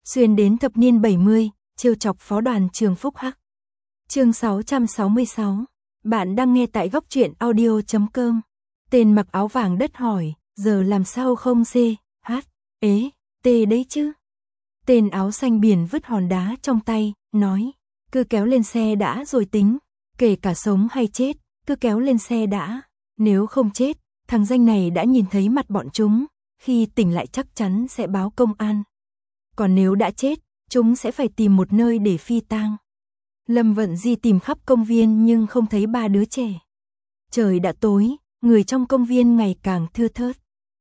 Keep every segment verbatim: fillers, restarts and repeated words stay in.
Xuyên đến thập niên bảy mươi, trêu chọc phó đoàn trường Phúc Hắc. Chương sáu trăm sáu mươi sáu. Bạn đang nghe tại góc truyện audio chấm com. Tên mặc áo vàng đất hỏi, giờ làm sao không C, H, ế, T đấy chứ? Tên áo xanh biển vứt hòn đá trong tay, nói, cứ kéo lên xe đã rồi tính, kể cả sống hay chết, cứ kéo lên xe đã, nếu không chết, thằng danh này đã nhìn thấy mặt bọn chúng, khi tỉnh lại chắc chắn sẽ báo công an. Còn nếu đã chết, chúng sẽ phải tìm một nơi để phi tang. Lâm Vận Di tìm khắp công viên nhưng không thấy ba đứa trẻ. Trời đã tối, người trong công viên ngày càng thưa thớt.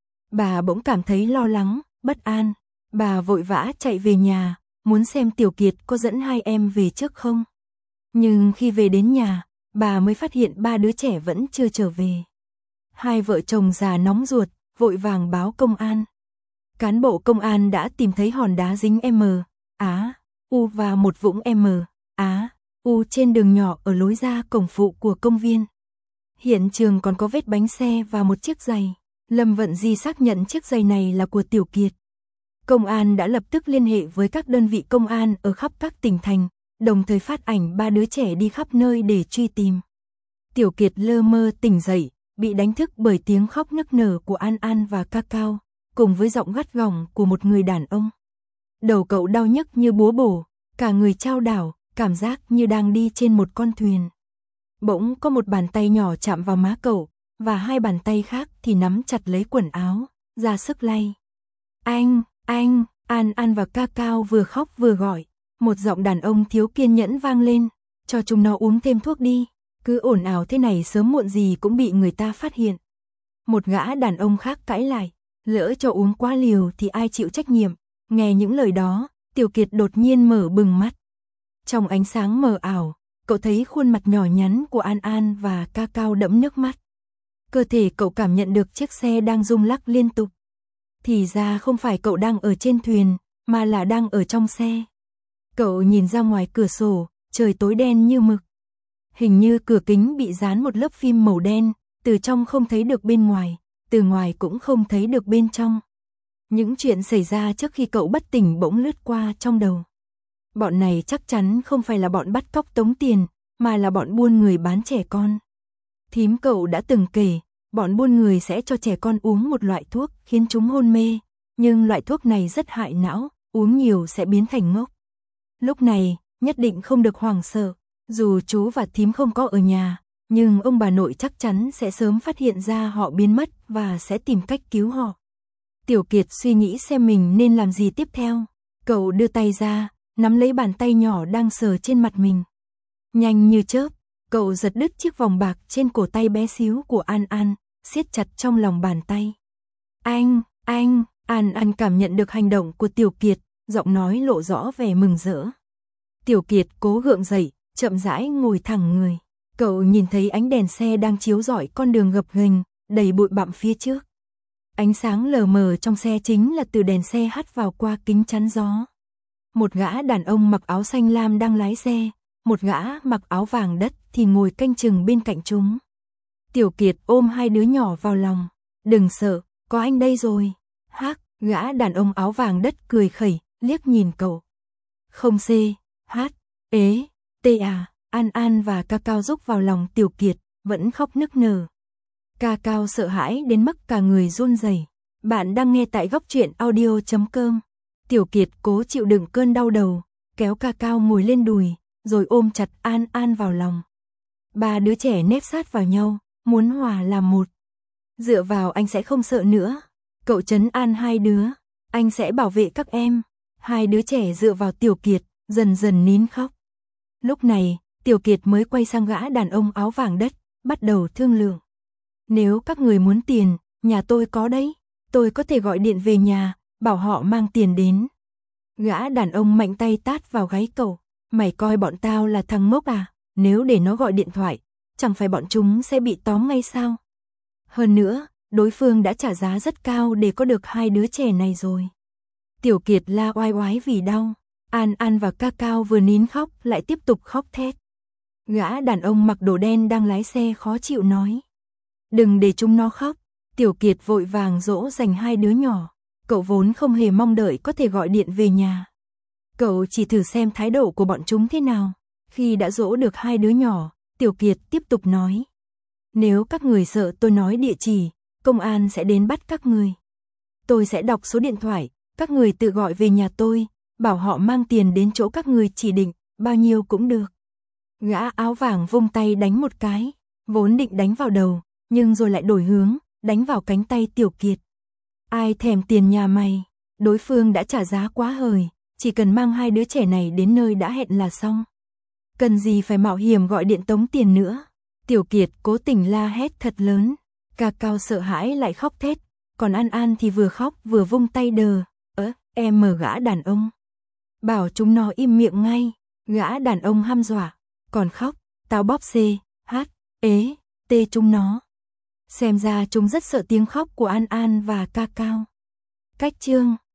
Bà bỗng cảm thấy lo lắng, bất an. Bà vội vã chạy về nhà, muốn xem Tiểu Kiệt có dẫn hai em về trước không. Nhưng khi về đến nhà, bà mới phát hiện ba đứa trẻ vẫn chưa trở về. Hai vợ chồng già nóng ruột, vội vàng báo công an. Cán bộ công an đã tìm thấy hòn đá dính M, Á, U và một vũng M, Á, U trên đường nhỏ ở lối ra cổng phụ của công viên. Hiện trường còn có vết bánh xe và một chiếc giày. Lâm Vận Di xác nhận chiếc giày này là của Tiểu Kiệt. Công an đã lập tức liên hệ với các đơn vị công an ở khắp các tỉnh thành, đồng thời phát ảnh ba đứa trẻ đi khắp nơi để truy tìm. Tiểu Kiệt lơ mơ tỉnh dậy, bị đánh thức bởi tiếng khóc nức nở của An An và Ca Cao, cùng với giọng gắt gỏng của một người đàn ông. Đầu cậu đau nhức như búa bổ, cả người chao đảo, cảm giác như đang đi trên một con thuyền. Bỗng có một bàn tay nhỏ chạm vào má cậu, và hai bàn tay khác thì nắm chặt lấy quần áo, ra sức lay. Anh, anh, An An và Ca Cao vừa khóc vừa gọi. Một giọng đàn ông thiếu kiên nhẫn vang lên, cho chúng nó uống thêm thuốc đi, cứ ồn ào thế này sớm muộn gì cũng bị người ta phát hiện. Một gã đàn ông khác cãi lại, lỡ cho uống quá liều thì ai chịu trách nhiệm. Nghe những lời đó, Tiểu Kiệt đột nhiên mở bừng mắt. Trong ánh sáng mờ ảo, cậu thấy khuôn mặt nhỏ nhắn của An An và Ca Cao đẫm nước mắt. Cơ thể cậu cảm nhận được chiếc xe đang rung lắc liên tục. Thì ra không phải cậu đang ở trên thuyền, mà là đang ở trong xe. Cậu nhìn ra ngoài cửa sổ, trời tối đen như mực. Hình như cửa kính bị dán một lớp phim màu đen, từ trong không thấy được bên ngoài, từ ngoài cũng không thấy được bên trong. Những chuyện xảy ra trước khi cậu bất tỉnh bỗng lướt qua trong đầu. Bọn này chắc chắn không phải là bọn bắt cóc tống tiền, mà là bọn buôn người bán trẻ con. Thím cậu đã từng kể, bọn buôn người sẽ cho trẻ con uống một loại thuốc khiến chúng hôn mê, nhưng loại thuốc này rất hại não, uống nhiều sẽ biến thành ngốc. Lúc này, nhất định không được hoảng sợ, dù chú và thím không có ở nhà, nhưng ông bà nội chắc chắn sẽ sớm phát hiện ra họ biến mất và sẽ tìm cách cứu họ. Tiểu Kiệt suy nghĩ xem mình nên làm gì tiếp theo. Cậu đưa tay ra, nắm lấy bàn tay nhỏ đang sờ trên mặt mình. Nhanh như chớp, cậu giật đứt chiếc vòng bạc trên cổ tay bé xíu của An An, siết chặt trong lòng bàn tay. Anh, anh, An An cảm nhận được hành động của Tiểu Kiệt, giọng nói lộ rõ vẻ mừng rỡ. Tiểu Kiệt cố gượng dậy, chậm rãi ngồi thẳng người. Cậu nhìn thấy ánh đèn xe đang chiếu rọi con đường gập ghềnh, đầy bụi bặm phía trước. Ánh sáng lờ mờ trong xe chính là từ đèn xe hắt vào qua kính chắn gió. Một gã đàn ông mặc áo xanh lam đang lái xe, một gã mặc áo vàng đất thì ngồi canh chừng bên cạnh chúng. Tiểu Kiệt ôm hai đứa nhỏ vào lòng. Đừng sợ, có anh đây rồi. Hắc, gã đàn ông áo vàng đất cười khẩy, liếc nhìn cậu. Không C, H, ế, T à, An An và Ca Cao rúc vào lòng Tiểu Kiệt, vẫn khóc nức nở. Ca Cao sợ hãi đến mức cả người run rẩy. Bạn đang nghe tại góc truyện audio chấm com. Tiểu Kiệt cố chịu đựng cơn đau đầu, kéo Ca Cao ngồi lên đùi, rồi ôm chặt An An vào lòng. Ba đứa trẻ nép sát vào nhau, muốn hòa làm một. Dựa vào anh sẽ không sợ nữa. Cậu trấn an hai đứa, anh sẽ bảo vệ các em. Hai đứa trẻ dựa vào Tiểu Kiệt, dần dần nín khóc. Lúc này, Tiểu Kiệt mới quay sang gã đàn ông áo vàng đất, bắt đầu thương lượng. Nếu các người muốn tiền, nhà tôi có đấy. Tôi có thể gọi điện về nhà, bảo họ mang tiền đến. Gã đàn ông mạnh tay tát vào gáy cậu. Mày coi bọn tao là thằng ngốc à? Nếu để nó gọi điện thoại, chẳng phải bọn chúng sẽ bị tóm ngay sao? Hơn nữa, đối phương đã trả giá rất cao để có được hai đứa trẻ này rồi. Tiểu Kiệt la oai oái vì đau. An An và Ca Cao vừa nín khóc lại tiếp tục khóc thét. Gã đàn ông mặc đồ đen đang lái xe khó chịu nói. Đừng để chúng nó khóc. Tiểu Kiệt vội vàng dỗ dành hai đứa nhỏ. Cậu vốn không hề mong đợi có thể gọi điện về nhà. Cậu chỉ thử xem thái độ của bọn chúng thế nào. Khi đã dỗ được hai đứa nhỏ, Tiểu Kiệt tiếp tục nói. Nếu các người sợ tôi nói địa chỉ, công an sẽ đến bắt các người. Tôi sẽ đọc số điện thoại, các người tự gọi về nhà tôi, bảo họ mang tiền đến chỗ các người chỉ định, bao nhiêu cũng được. Gã áo vàng vung tay đánh một cái, vốn định đánh vào đầu, nhưng rồi lại đổi hướng, đánh vào cánh tay Tiểu Kiệt. Ai thèm tiền nhà mày, đối phương đã trả giá quá hời, chỉ cần mang hai đứa trẻ này đến nơi đã hẹn là xong. Cần gì phải mạo hiểm gọi điện tống tiền nữa. Tiểu Kiệt cố tình la hét thật lớn, Ca Cao sợ hãi lại khóc thét, còn An An thì vừa khóc vừa vung tay đờ, ớ, em mở gã đàn ông. Bảo chúng nó im miệng ngay, gã đàn ông hăm dọa, còn khóc, tao bóp C, H, ế, T chúng nó. Xem ra chúng rất sợ tiếng khóc của An An và Ca Cao. Cách chương